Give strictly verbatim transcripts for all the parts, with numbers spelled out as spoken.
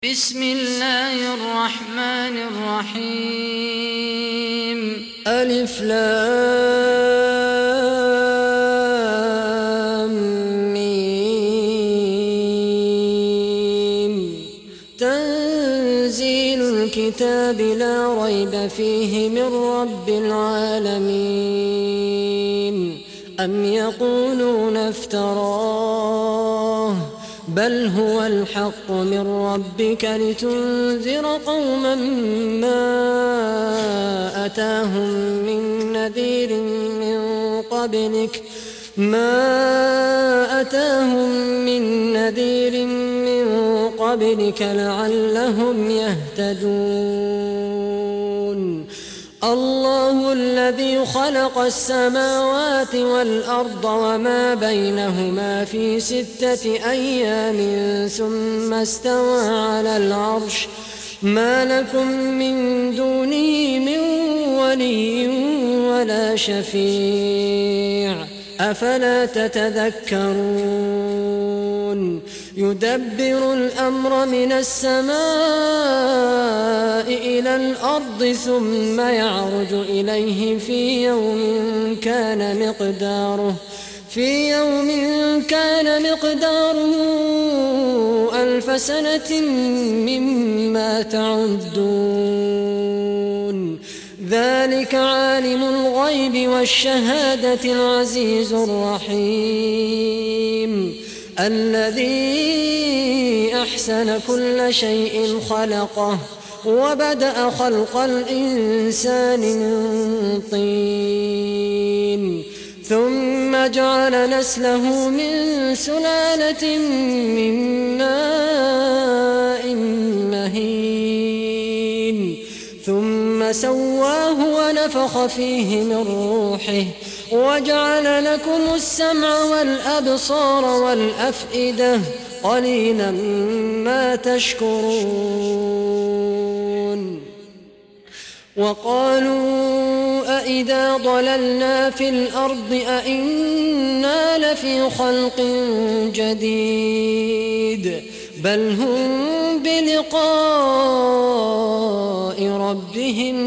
بسم الله الرحمن الرحيم. ألف لام ميم. تنزيل الكتاب لا ريب فيه من رب العالمين. أم يقولون افتراه بل هو الحق من ربك لتنذر قوما ما أتاهم من نذير من قبلك ما أتاهم من نذير من قبلك لعلهم يهتدون. الله الذي خلق السماوات والأرض وما بينهما في ستة أيام ثم استوى على العرش ما لكم من دونه من ولي ولا شفيع أفلا تتذكرون. يدبر الأمر من السماء إلى الأرض ثم يعرج إليه في يوم كان مقداره في يوم كان مقداره ألف سنة مما تعدون. ذلك عالم الغيب والشهادة العزيز الرحيم الذي أحسن كل شيء خلقه وبدأ خلق الإنسان من طين ثم جعل نسله من سلالة من ماء مهين ثم سواه ونفخ فيه من روحه وجعل لكم السمع والأبصار والأفئدة قليلا ما تشكرون. وقالوا أئذا ضللنا في الأرض أئنا لفي خلق جديد بل هم بلقاء ربهم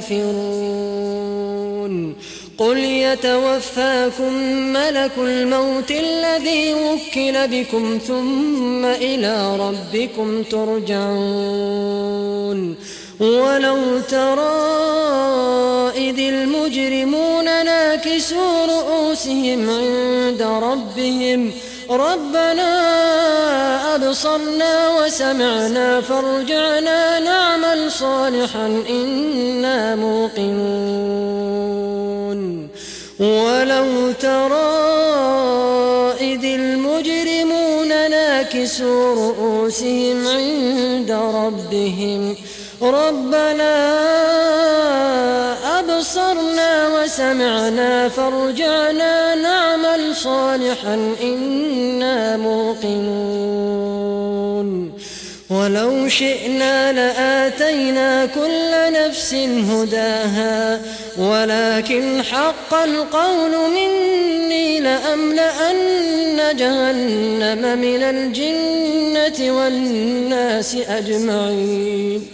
كافرون. قل يتوفاكم ملك الموت الذي وكل بكم ثم إلى ربكم ترجعون. ولو ترى إذ المجرمون ناكسوا رؤوسهم عند ربهم ربنا أبصرنا وسمعنا فارجعنا نعمل صالحا إنا موقنون. ولو ترى إذ المجرمون ناكسوا رؤوسهم عند ربهم ربنا أبصرنا وسمعنا فارجعنا نعمل صالحا إنا موقنون. ولو شئنا لآتينا كل نفس هداها ولكن حق القول مني لأملأن جهنم من الجنة والناس أجمعين.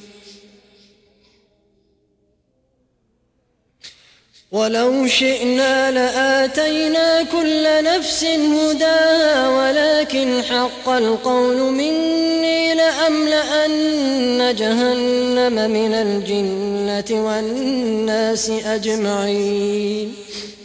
ولو شئنا لآتينا كل نفس هداها ولكن حق القول مني لأملأن جهنم من الجنة والناس أجمعين.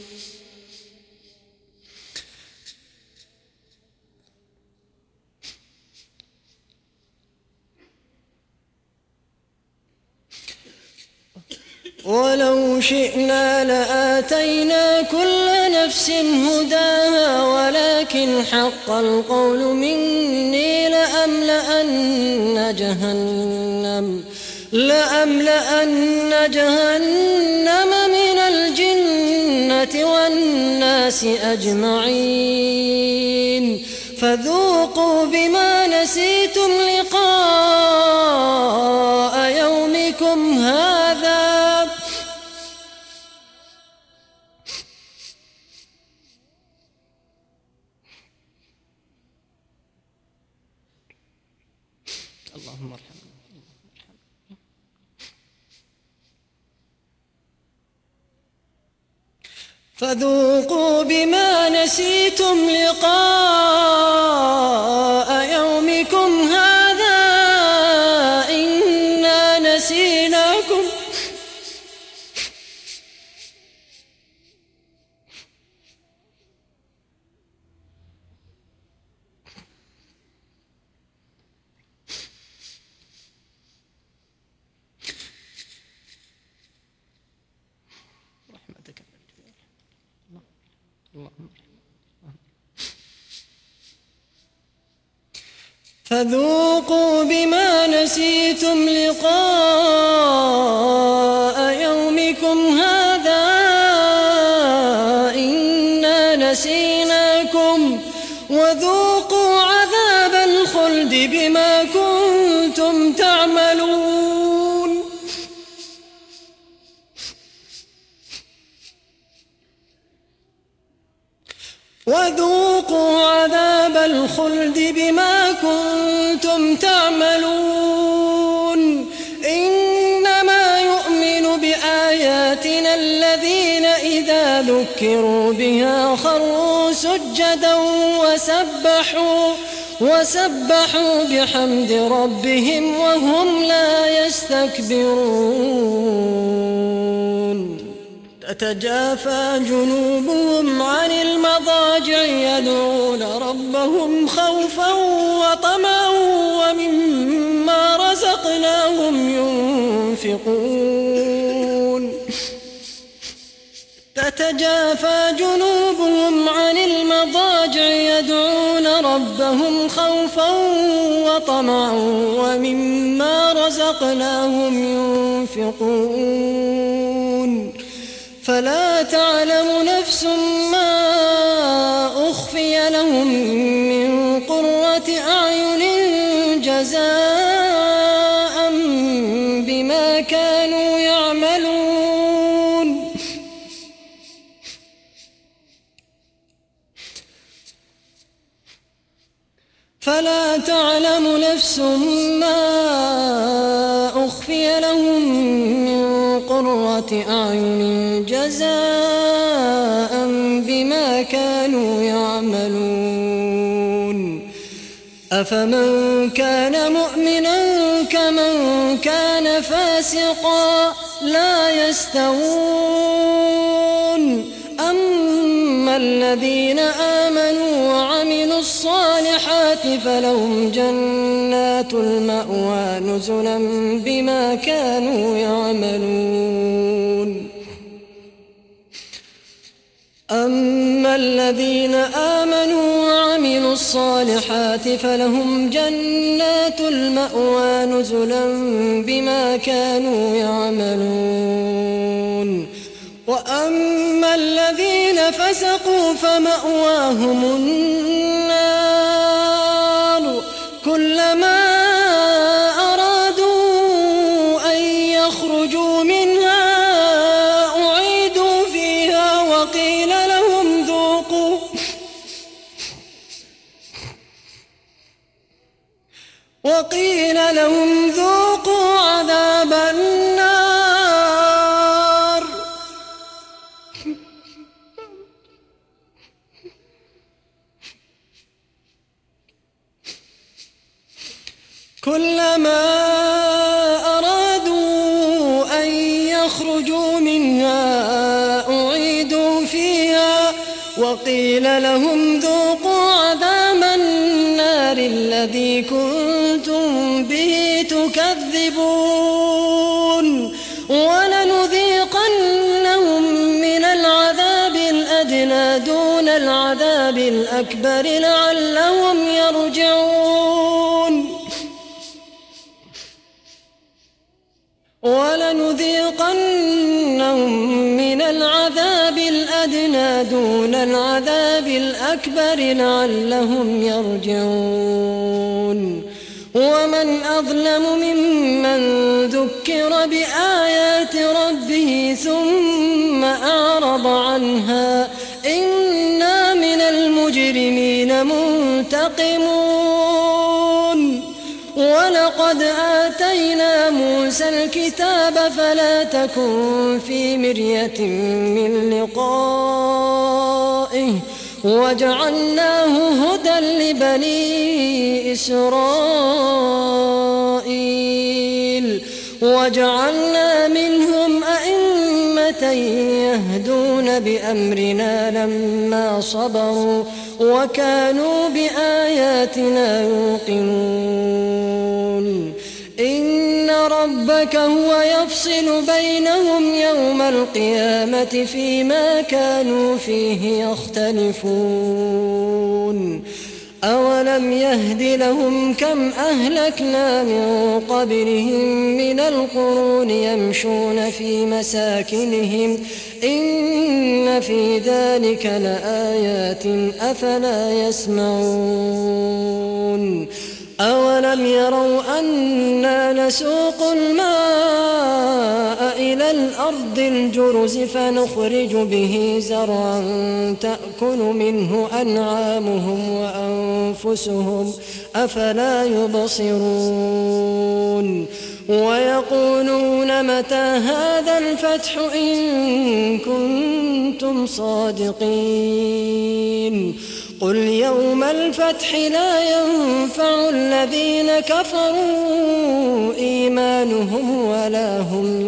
ولو شئنا لآتينا كل نفس هداها ولكن حق القول مني لأملأن جهنم لأملأن جهنم من الجنة والناس أجمعين. فذوقوا بما نسيتم لقاء يومكم هذا اللهم ارحمنا. فذوقوا بما نسيتم لقاء يومكم هذا إنا نسيناكم رحمتك. فذوقوا بما نسيتم لقاء يومكم هذا إنا نسيناكم وذوقوا عذاب الخلد بما كنتم تعملون. وذوقوا عذاب الخلد بما كنتم تعملون. إنما يؤمن بآياتنا الذين إذا ذكروا بها خروا سجدا وسبحوا وسبحوا بحمد ربهم وهم لا يستكبرون. تتجافى جنوبهم عن المضاجع يدعون ربهم خوفا وطمعا ومما رزقناهم ينفقون. تتجافى جنوبهم عن المضاجع يدعون ربهم خوفا وطمعا ومما رزقناهم ينفقون. فلا تعلم نفس ما أخفي لهم من قرة أعين جزاء بما كانوا يعملون. فلا تعلم نفس ما أخفي لهم من قرة أعين جزاء بما كانوا يعملون. أفمن كان مؤمنا كمن كان فاسقا لا يستوون. أما الذين آمنوا وعملوا الصالحات فلهم جنات المأوى نزلا بما كانوا يعملون. أما الذين آمنوا وعملوا الصالحات فلهم جنات المأوى نزلا بما كانوا يعملون. وأما الذين فسقوا فمأواهم النار كلما أرادوا أن يخرجوا منها أعيدوا فيها وقيل لهم ذوقوا وقيل لهم ذوقوا عذاب النار. كلما أرادوا أن يخرجوا منها أعيدوا فيها وقيل لهم ذوقوا عذاب النار الذي كنتم به تكذبون. ولنذيقنهم من العذاب الأدنى دون العذاب الأكبر لعلهم يرجعون. ولنذيقنهم من العذاب الأدنى دون العذاب الأكبر لعلهم يرجعون. ومن أظلم ممن ذكر بآيات ربه ثم أعرض عنها إنا من المجرمين منتقمون. ولقد ولقد آتينا موسى الكتاب فلا تكن في مرية من لقائه وجعلناه هدى لبني إسرائيل وجعلنا منهم أئمة يهدون بأمرنا لما صبروا وكانوا بآياتنا يوقنون إن ربك هو يفصل بينهم يوم القيامة فيما كانوا فيه يختلفون أولم يهد لهم كم أهلكنا من قبلهم من القرون يمشون في مساكنهم إن في ذلك لآيات أفلا يسمعون أولم يروا أنا نسوق الماء إلى الأرض الجرز فنخرج به زرعا تأكل منه أنعامهم وأنفسهم أفلا يبصرون ويقولون متى هذا الفتح إن كنتم صادقين قل يوم الفتح لا ينفع الذين كفروا إيمانهم ولا هم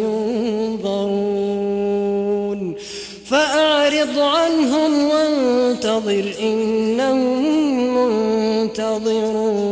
ينظرون فأعرض عنهم وانتظر إنهم منتظرون.